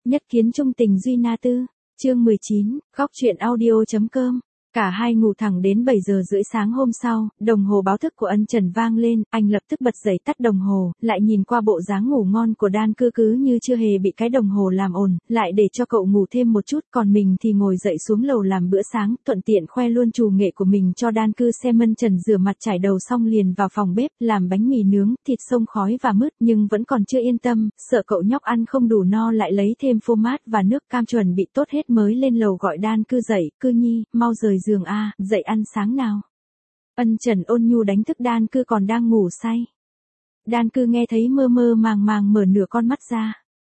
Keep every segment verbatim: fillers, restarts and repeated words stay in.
Nhất kiến trung tình duy na tư, chương mười chín, góc truyện audio.com. Cả hai ngủ thẳng đến bảy giờ rưỡi sáng hôm sau, đồng hồ báo thức của Ân Trần vang lên, anh lập tức bật dậy tắt đồng hồ, lại nhìn qua bộ dáng ngủ ngon của Đan Cư cứ như chưa hề bị cái đồng hồ làm ồn, lại để cho cậu ngủ thêm một chút, còn mình thì ngồi dậy xuống lầu làm bữa sáng, thuận tiện khoe luôn trù nghệ của mình cho Đan Cư xem. Ân Trần rửa mặt trải đầu xong liền vào phòng bếp, làm bánh mì nướng, thịt xông khói và mứt, nhưng vẫn còn chưa yên tâm, sợ cậu nhóc ăn không đủ no lại lấy thêm phô mát và nước cam chuẩn bị tốt hết mới lên lầu gọi Đan Cư dậy, Cư nhi, mau rời giường a. À, dậy ăn sáng nào. Ân Trần ôn nhu đánh thức Đan Cư còn đang ngủ say. Đan Cư nghe thấy mơ mơ màng màng mở nửa con mắt ra.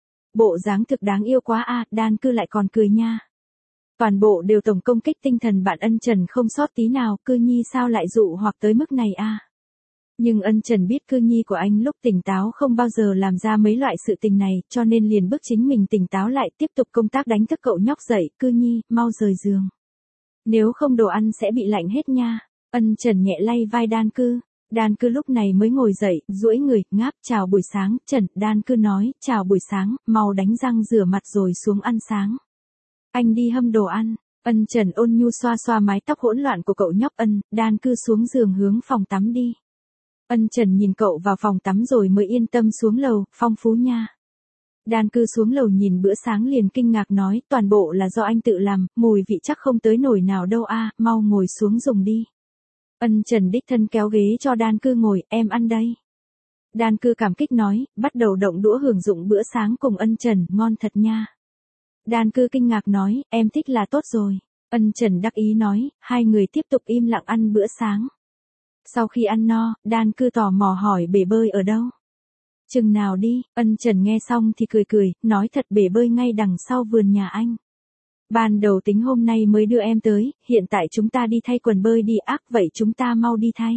Bộ dáng thực đáng yêu quá a, à, Đan Cư lại còn cười nha. Toàn bộ đều tổng công kích tinh thần bạn Ân Trần không sót tí nào, Cư nhi sao lại dụ hoặc tới mức này a. À? Nhưng Ân Trần biết Cư nhi của anh lúc tỉnh táo không bao giờ làm ra mấy loại sự tình này, cho nên liền bức chính mình tỉnh táo lại, tiếp tục công tác đánh thức cậu nhóc dậy, Cư nhi, mau rời giường. Nếu không đồ ăn sẽ bị lạnh hết nha. Ân Trần nhẹ lay vai Đan Cư. Đan Cư lúc này mới ngồi dậy, duỗi người, ngáp, chào buổi sáng. Trần, Đan Cư nói, chào buổi sáng, mau đánh răng rửa mặt rồi xuống ăn sáng. Anh đi hâm đồ ăn. Ân Trần ôn nhu xoa xoa mái tóc hỗn loạn của cậu nhóc. Ân, Đan Cư xuống giường hướng phòng tắm đi. Ân Trần nhìn cậu vào phòng tắm rồi mới yên tâm xuống lầu, phong phú nha. Đan Cư xuống lầu nhìn bữa sáng liền kinh ngạc nói, toàn bộ là do anh tự làm, mùi vị chắc không tới nổi nào đâu a, à, mau ngồi xuống dùng đi. Ân Trần đích thân kéo ghế cho Đan Cư ngồi, em ăn đây. Đan Cư cảm kích nói, bắt đầu động đũa hưởng dụng bữa sáng cùng Ân Trần, ngon thật nha. Đan Cư kinh ngạc nói, em thích là tốt rồi. Ân Trần đắc ý nói, hai người tiếp tục im lặng ăn bữa sáng. Sau khi ăn no, Đan Cư tò mò hỏi bể bơi ở đâu. Chừng nào đi, Ân Trần nghe xong thì cười cười, nói thật bể bơi ngay đằng sau vườn nhà anh. Ban đầu tính hôm nay mới đưa em tới, hiện tại chúng ta đi thay quần bơi đi, ác vậy chúng ta mau đi thay.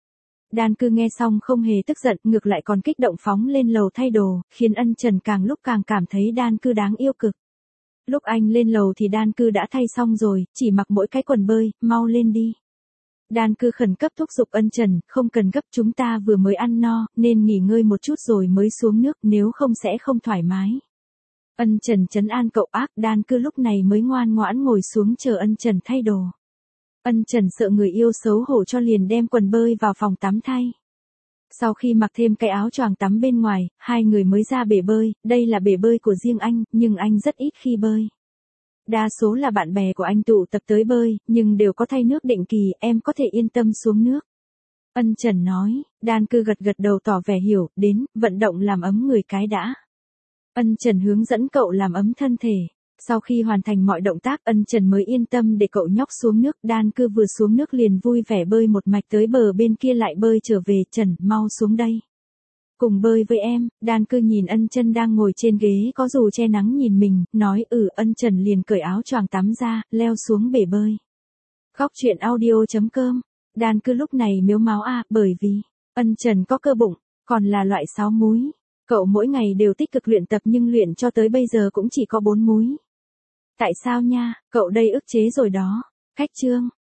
Đan Cư nghe xong không hề tức giận, ngược lại còn kích động phóng lên lầu thay đồ, khiến Ân Trần càng lúc càng cảm thấy Đan Cư đáng yêu cực. Lúc anh lên lầu thì Đan Cư đã thay xong rồi, chỉ mặc mỗi cái quần bơi, mau lên đi. Đan Cư khẩn cấp thúc giục Ân Trần, không cần gấp, chúng ta vừa mới ăn no, nên nghỉ ngơi một chút rồi mới xuống nước, nếu không sẽ không thoải mái. Ân Trần trấn an cậu ác, Đan Cư lúc này mới ngoan ngoãn ngồi xuống chờ Ân Trần thay đồ. Ân Trần sợ người yêu xấu hổ cho liền đem quần bơi vào phòng tắm thay. Sau khi mặc thêm cái áo choàng tắm bên ngoài, hai người mới ra bể bơi, đây là bể bơi của riêng anh, nhưng anh rất ít khi bơi. Đa số là bạn bè của anh tụ tập tới bơi, nhưng đều có thay nước định kỳ, em có thể yên tâm xuống nước. Ân Trần nói, Đan Cư gật gật đầu tỏ vẻ hiểu, đến, vận động làm ấm người cái đã. Ân Trần hướng dẫn cậu làm ấm thân thể. Sau khi hoàn thành mọi động tác, Ân Trần mới yên tâm để cậu nhóc xuống nước. Đan Cư vừa xuống nước liền vui vẻ bơi một mạch tới bờ bên kia lại bơi trở về. Trần, mau xuống đây. Cùng bơi với em. Đan Cư nhìn Ân Trần đang ngồi trên ghế có dù che nắng nhìn mình, nói ừ. Ân Trần liền cởi áo choàng tắm ra, leo xuống bể bơi. Góc truyện audio.com. Đan Cư lúc này mếu máo à, bởi vì Ân Trần có cơ bụng, còn là loại sáu múi. Cậu mỗi ngày đều tích cực luyện tập nhưng luyện cho tới bây giờ cũng chỉ có bốn múi. Tại sao nha, cậu đây ức chế rồi đó. Khách chương.